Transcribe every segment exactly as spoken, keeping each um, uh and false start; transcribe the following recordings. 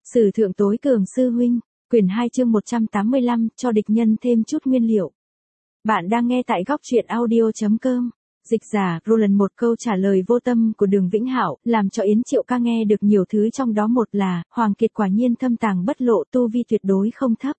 Sử thượng tối cường sư huynh, quyển hai chương một trăm tám mươi lăm, cho địch nhân thêm chút nguyên liệu. Bạn đang nghe tại góc truyện audio.com. Dịch giả, Roland một câu trả lời vô tâm của Đường Vĩnh Hạo, làm cho Yến Triệu Ca nghe được nhiều thứ, trong đó một là, Hoàng Kiệt quả nhiên thâm tàng bất lộ, tu vi tuyệt đối không thấp.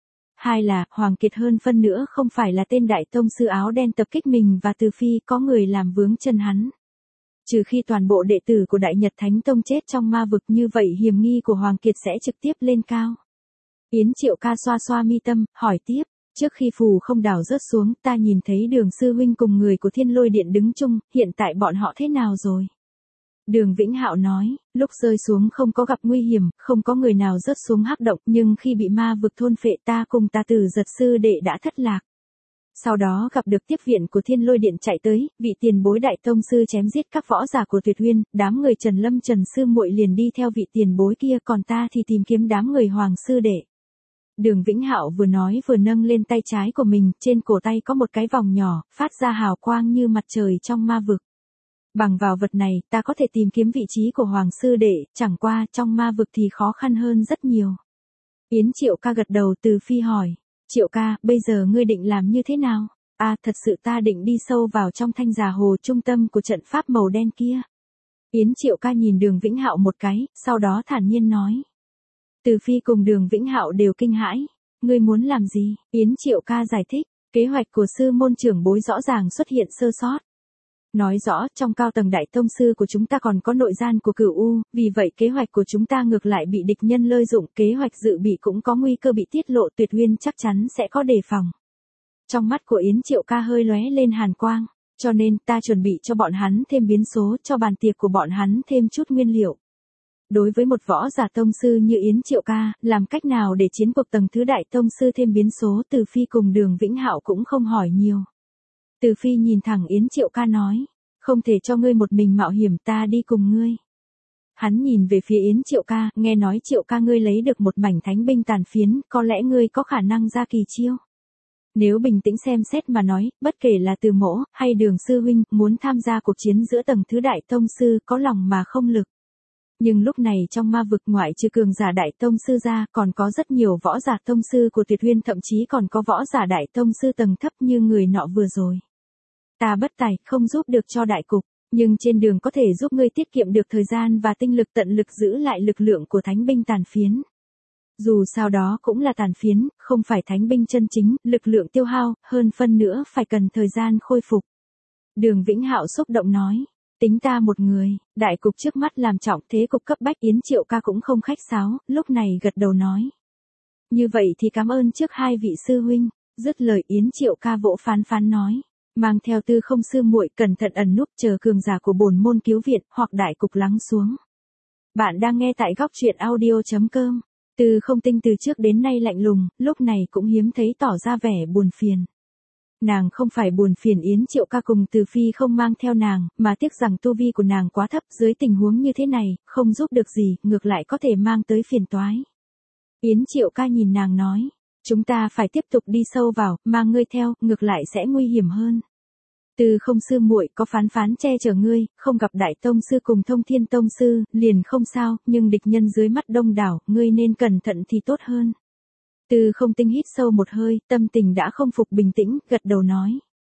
Hai là, Hoàng Kiệt hơn phân nữa không phải là tên đại tông sư áo đen tập kích mình và Từ Phi, có người làm vướng chân hắn. Trừ khi toàn bộ đệ tử của Đại Nhật Thánh Tông chết trong ma vực, như vậy hiểm nghi của Hoàng Kiệt sẽ trực tiếp lên cao. Yến Triệu Ca xoa xoa mi tâm, hỏi tiếp, trước khi phù không đảo rớt xuống, ta nhìn thấy Đường sư huynh cùng người của Thiên Lôi Điện đứng chung, hiện tại bọn họ thế nào rồi? Đường Vĩnh Hạo nói, lúc rơi xuống không có gặp nguy hiểm, không có người nào rớt xuống hắc động, nhưng khi bị ma vực thôn phệ, ta cùng ta Tử Giật sư đệ đã thất lạc. Sau đó gặp được tiếp viện của Thiên Lôi Điện chạy tới, vị tiền bối đại tông sư chém giết các võ giả của Tuyệt Uyên, đám người Trần Lâm Trần sư muội liền đi theo vị tiền bối kia, còn ta thì tìm kiếm đám người Hoàng sư đệ. Đường Vĩnh Hạo vừa nói vừa nâng lên tay trái của mình, trên cổ tay có một cái vòng nhỏ, phát ra hào quang như mặt trời trong ma vực. Bằng vào vật này, ta có thể tìm kiếm vị trí của Hoàng sư đệ, chẳng qua trong ma vực thì khó khăn hơn rất nhiều. Yến Triệu Ca gật đầu. Từ Phi hỏi, Triệu ca, bây giờ ngươi định làm như thế nào? À, thật sự ta định đi sâu vào trong Thanh Già Hồ, trung tâm của trận pháp màu đen kia. Yến Triệu Ca nhìn Đường Vĩnh Hạo một cái, sau đó thản nhiên nói. Từ Phi cùng Đường Vĩnh Hạo đều kinh hãi. Ngươi muốn làm gì? Yến Triệu Ca giải thích, kế hoạch của sư môn trưởng bối rõ ràng xuất hiện sơ sót. Nói rõ, trong cao tầng đại tông sư của chúng ta còn có nội gian của Cửu U, vì vậy kế hoạch của chúng ta ngược lại bị địch nhân lợi dụng, kế hoạch dự bị cũng có nguy cơ bị tiết lộ, Tuyệt Uyên chắc chắn sẽ có đề phòng. Trong mắt của Yến Triệu Ca hơi lóe lên hàn quang, cho nên ta chuẩn bị cho bọn hắn thêm biến số, cho bàn tiệc của bọn hắn thêm chút nguyên liệu. Đối với một võ giả tông sư như Yến Triệu Ca, làm cách nào để chiến cuộc tầng thứ đại tông sư thêm biến số, Từ Phi cùng Đường Vĩnh Hạo cũng không hỏi nhiều. Từ Phi nhìn thẳng Yến Triệu Ca nói, không thể cho ngươi một mình mạo hiểm, ta đi cùng ngươi. Hắn nhìn về phía Yến Triệu Ca, nghe nói Triệu ca ngươi lấy được một mảnh thánh binh tàn phiến, có lẽ ngươi có khả năng ra kỳ chiêu. Nếu bình tĩnh xem xét mà nói, bất kể là Từ mỗ, hay Đường sư huynh, muốn tham gia cuộc chiến giữa tầng thứ đại tông sư, có lòng mà không lực. Nhưng lúc này trong ma vực, ngoại trừ cường giả đại tông sư ra, còn có rất nhiều võ giả tông sư của Tuyệt Uyên, thậm chí còn có võ giả đại tông sư tầng thấp như người nọ vừa rồi. Ta bất tài, không giúp được cho đại cục, nhưng trên đường có thể giúp ngươi tiết kiệm được thời gian và tinh lực, tận lực giữ lại lực lượng của thánh binh tàn phiến. Dù sao đó cũng là tàn phiến, không phải thánh binh chân chính, lực lượng tiêu hao, hơn phân nữa phải cần thời gian khôi phục. Đường Vĩnh Hạo xúc động nói, tính ta một người, đại cục trước mắt làm trọng, thế cục cấp bách. Yến Triệu Ca cũng không khách sáo, lúc này gật đầu nói. Như vậy thì cảm ơn trước hai vị sư huynh. Dứt lời Yến Triệu Ca vỗ Phán Phán nói, mang theo Tư Không sư muội cẩn thận ẩn núp, chờ cường giả của bổn môn cứu viện, hoặc đại cục lắng xuống. Bạn đang nghe tại góc truyện audio.com. Tư Không Tinh từ trước đến nay lạnh lùng, lúc này cũng hiếm thấy tỏ ra vẻ buồn phiền. Nàng không phải buồn phiền Yến Triệu Ca cùng Từ Phi không mang theo nàng, mà tiếc rằng tu vi của nàng quá thấp, dưới tình huống như thế này, không giúp được gì, ngược lại có thể mang tới phiền toái. Yến Triệu Ca nhìn nàng nói, chúng ta phải tiếp tục đi sâu vào, mang ngươi theo, ngược lại sẽ nguy hiểm hơn. Từ Không sư muội có Phán Phán che chở ngươi, không gặp đại tông sư cùng Thông Thiên tông sư, liền không sao, nhưng địch nhân dưới mắt đông đảo, ngươi nên cẩn thận thì tốt hơn. Từ Không Tinh hít sâu một hơi, tâm tình đã không phục bình tĩnh, gật đầu nói.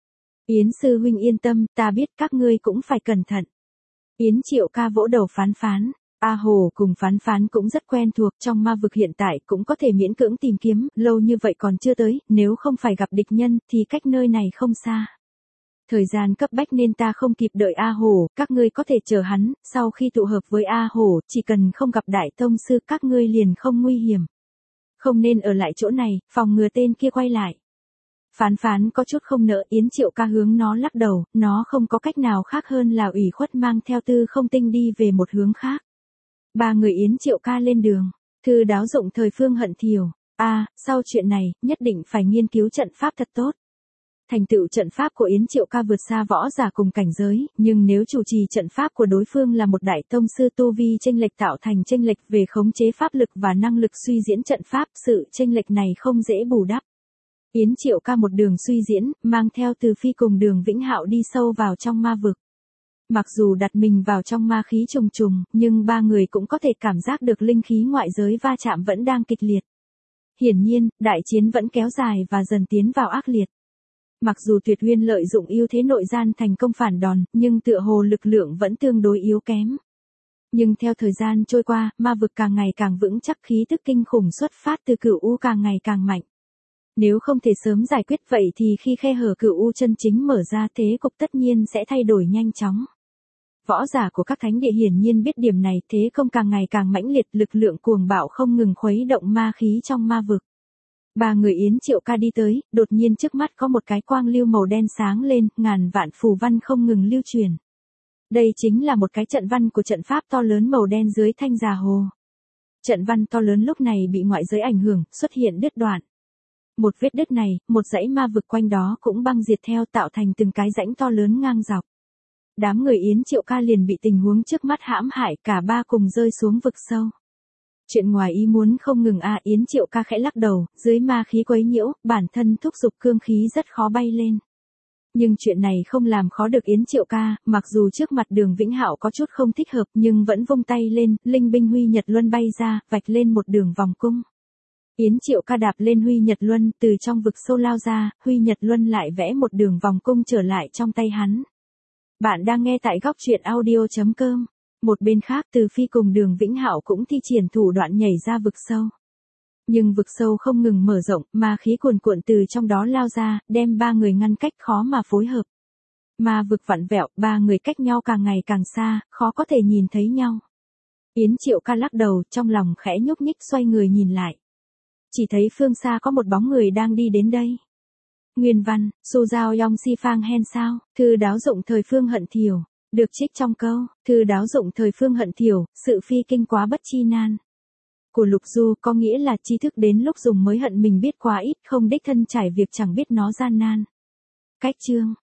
Yến sư huynh yên tâm, ta biết các ngươi cũng phải cẩn thận. Yến Triệu Ca vỗ đầu Phán Phán. A Hồ cùng Phán Phán cũng rất quen thuộc, trong ma vực hiện tại cũng có thể miễn cưỡng tìm kiếm, lâu như vậy còn chưa tới, nếu không phải gặp địch nhân, thì cách nơi này không xa. Thời gian cấp bách nên ta không kịp đợi A Hồ, các ngươi có thể chờ hắn, sau khi tụ hợp với A Hồ, chỉ cần không gặp đại tông sư, các ngươi liền không nguy hiểm. Không nên ở lại chỗ này, phòng ngừa tên kia quay lại. Phán Phán có chút không nỡ. Yến Triệu Ca hướng nó lắc đầu, nó không có cách nào khác hơn là ủy khuất mang theo Tư Không Tinh đi về một hướng khác. Ba người Yến Triệu Ca lên đường, thư đáo dụng thời Phương Hận Thiều. A, à, sau chuyện này, nhất định phải nghiên cứu trận pháp thật tốt. Thành tựu trận pháp của Yến Triệu Ca vượt xa võ giả cùng cảnh giới, nhưng nếu chủ trì trận pháp của đối phương là một đại tông sư, tu vi chênh lệch tạo thành chênh lệch về khống chế pháp lực và năng lực suy diễn trận pháp, sự chênh lệch này không dễ bù đắp. Yến Triệu Ca một đường suy diễn, mang theo Từ Phi cùng Đường Vĩnh Hạo đi sâu vào trong ma vực. Mặc dù đặt mình vào trong ma khí trùng trùng, nhưng ba người cũng có thể cảm giác được linh khí ngoại giới va chạm vẫn đang kịch liệt. Hiển nhiên, đại chiến vẫn kéo dài và dần tiến vào ác liệt. Mặc dù Tuyệt Uyên lợi dụng ưu thế nội gian thành công phản đòn, nhưng tựa hồ lực lượng vẫn tương đối yếu kém. Nhưng theo thời gian trôi qua, ma vực càng ngày càng vững chắc, khí tức kinh khủng xuất phát từ Cửu U càng ngày càng mạnh. Nếu không thể sớm giải quyết vậy thì khi khe hở Cửu U chân chính mở ra, thế cục tất nhiên sẽ thay đổi nhanh chóng. Võ giả của các thánh địa hiển nhiên biết điểm này, thế công càng ngày càng mãnh liệt, lực lượng cuồng bạo không ngừng khuấy động ma khí trong ma vực. Ba người Yến Triệu Ca đi tới, đột nhiên trước mắt có một cái quang lưu màu đen sáng lên, ngàn vạn phù văn không ngừng lưu truyền. Đây chính là một cái trận văn của trận pháp to lớn màu đen dưới thanh già hồ. Trận văn to lớn lúc này bị ngoại giới ảnh hưởng, xuất hiện đứt đoạn. Một vết đứt này, một dãy ma vực quanh đó cũng băng diệt theo, tạo thành từng cái rãnh to lớn ngang dọc. Đám người Yến Triệu Ca liền bị tình huống trước mắt hãm hại, cả ba cùng rơi xuống vực sâu. Chuyện ngoài ý muốn không ngừng a, Yến Triệu Ca khẽ lắc đầu, dưới ma khí quấy nhiễu, bản thân thúc giục cương khí rất khó bay lên. Nhưng chuyện này không làm khó được Yến Triệu Ca, mặc dù trước mặt Đường Vĩnh Hạo có chút không thích hợp nhưng vẫn vung tay lên, linh binh Huy Nhật Luân bay ra, vạch lên một đường vòng cung. Yến Triệu Ca đạp lên Huy Nhật Luân, từ trong vực sâu lao ra, Huy Nhật Luân lại vẽ một đường vòng cung trở lại trong tay hắn. Bạn đang nghe tại góc truyện audio chấm com. Một bên khác, Từ Phi cùng Đường Vĩnh Hạo cũng thi triển thủ đoạn nhảy ra vực sâu. Nhưng vực sâu không ngừng mở rộng, ma khí cuồn cuộn từ trong đó lao ra, đem ba người ngăn cách khó mà phối hợp. Ma vực vặn vẹo, ba người cách nhau càng ngày càng xa, khó có thể nhìn thấy nhau. Yến Triệu Ca lắc đầu, trong lòng khẽ nhúc nhích, xoay người nhìn lại. Chỉ thấy phương xa có một bóng người đang đi đến đây. Nguyên văn, Su Giao Yong Si Phang Hen sao, thư đáo dụng thời phương hận thiểu, được trích trong câu, thư đáo dụng thời phương hận thiểu, sự phi kinh quá bất chi nan. Của Lục Du có nghĩa là tri thức đến lúc dùng mới hận mình biết quá ít, không đích thân trải việc chẳng biết nó gian nan. Cách chương,